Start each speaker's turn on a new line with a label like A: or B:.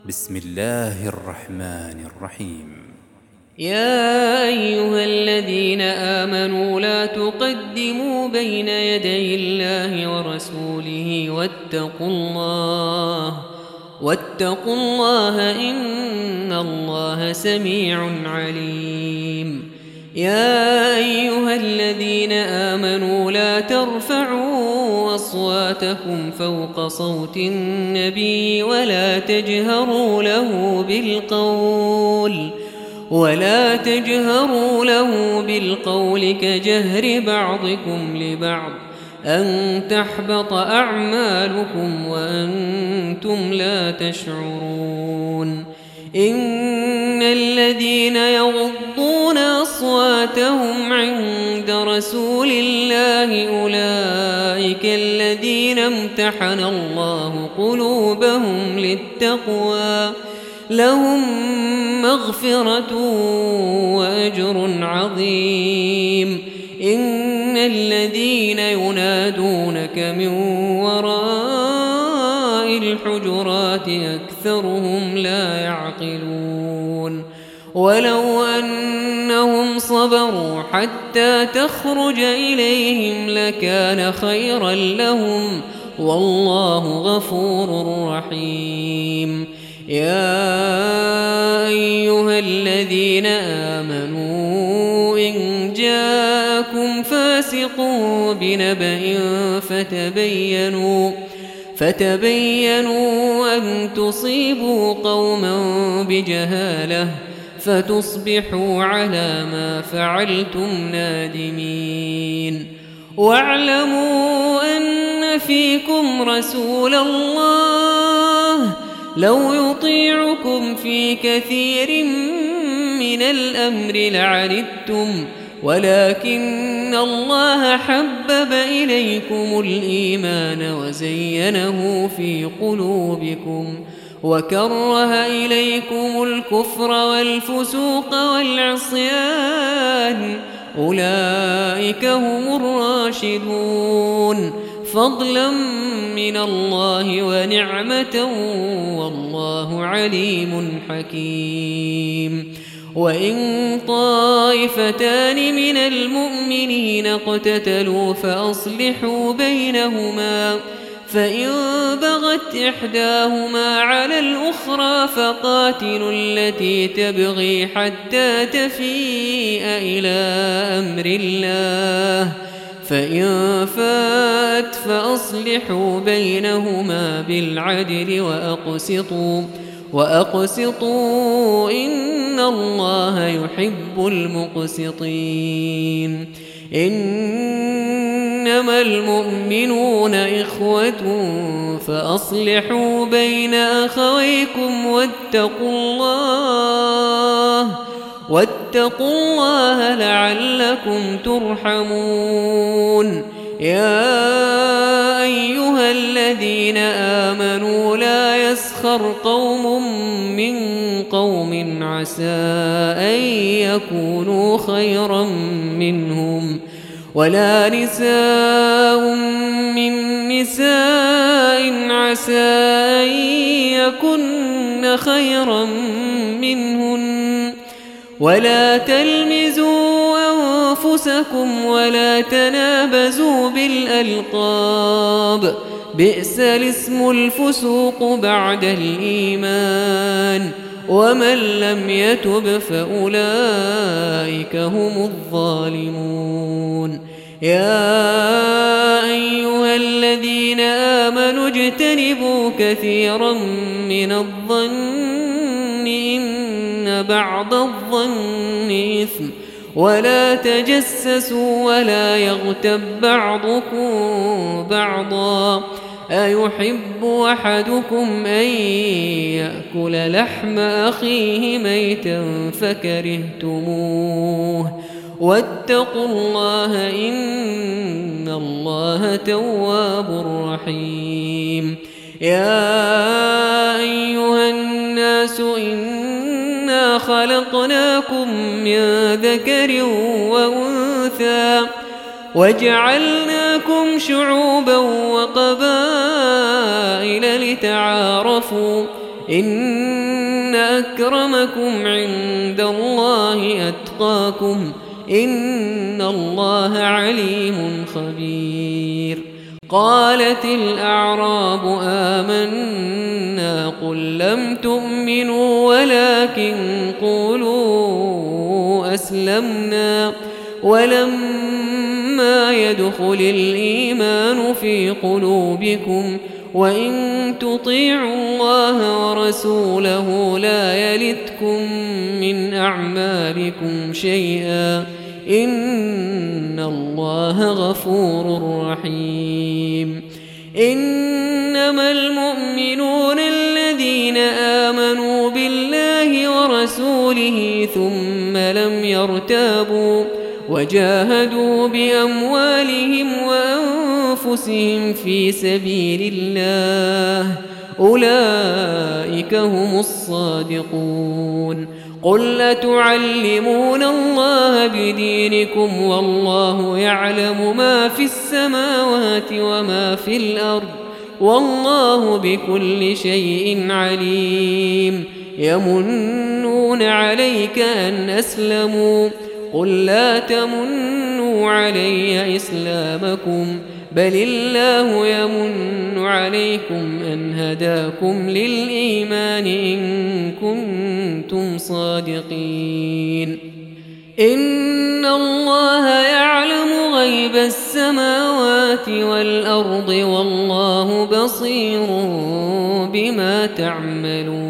A: بسم الله الرحمن الرحيم.
B: يا أيها الذين آمنوا لا تقدموا بين يدي الله ورسوله واتقوا الله إن الله سميع عليم. يا أيها الذين آمنوا لا ترفعوا أصواتكم فوق صوت النبي ولا تجهروا له بالقول كجهر بعضكم لبعض أن تحبط أعمالكم وأنتم لا تشعرون. إن الذين يغضون أصواتهم عند رسول الله أولئك الذين امتحن الله قلوبهم للتقوى لهم مغفرة وأجر عظيم. إن الذين ينادونك من وراء الحجرات أكثرهم لا يعقلون. ولو أنهم صبروا حتى تخرج إليهم لكان خيرا لهم والله غفور رحيم. يا أيها الذين آمنوا إن جاءكم فاسق بنبأ فتبينوا أن تصيبوا قوما بجهالة فتصبحوا على ما فعلتم نادمين. واعلموا أن فيكم رسول الله لو يطيعكم في كثير من الأمر لعنتم ولكن الله حبب إليكم الإيمان وزينه في قلوبكم وكره إليكم الكفر والفسوق والعصيان أولئك هم الراشدون فضلا من الله ونعمة والله عليم حكيم. وإن طائفتان من المؤمنين اقتتلوا فأصلحوا بينهما فإن بغت إحداهما على الأخرى فقاتلوا التي تبغي حتى تفيء إلى أمر الله فإن فات فأصلحوا بينهما بالعدل وأقسطوا إن الله يحب المقسطين. إنما المؤمنون إخوة فأصلحوا بين أخويكم واتقوا الله لعلكم ترحمون. يا أيها الذين آمنوا لا يسخر قوم من قوم عسى أن يكونوا خيرا منهم ولا نساء من نساء عسى أن يكن خيرا منهن ولا تلمزوا أنفسكم ولا تنابزوا بالألقاب بئس الاسم الفسوق بعد الإيمان ومن لم يتب فأولئك هم الظالمون. يا أيها الذين آمنوا اجتنبوا كثيرا من الظن إن بعض الظن إثم ولا تجسسوا ولا يغتب بعضكم بعضا أيحب أحدكم أن يأكل لحم أخيه ميتا فكرهتموه واتقوا الله إن الله تواب رحيم. يا أيها الناس إنا خلقناكم من ذكر وأنثى وجعلناكم شعوبا وقبائل لتعارفوا إن أكرمكم عند الله أتقاكم إن الله عليم خبير. قالت الأعراب آمنا قل لم تؤمنوا ولكن قولوا أسلمنا ولما يدخل الإيمان في قلوبكم وإن تطيعوا الله ورسوله لا يلتكم من أعمالكم شيئا إن الله غفور رحيم. إنما المؤمنون الذين آمنوا بالله ورسوله ثم لم يرتابوا وجاهدوا بأموالهم وأنفسهم في سبيل الله أولئك هم الصادقون. قل أتعلمون الله بدينكم والله يعلم ما في السماوات وما في الأرض والله بكل شيء عليم. يمنون عليك أن أسلموا قل لا تمنوا علي إسلامكم بل الله يمن عليكم أن هداكم للإيمان إن كنتم صادقين. إن الله يعلم غيب السماوات والأرض والله بصير بما تعملون.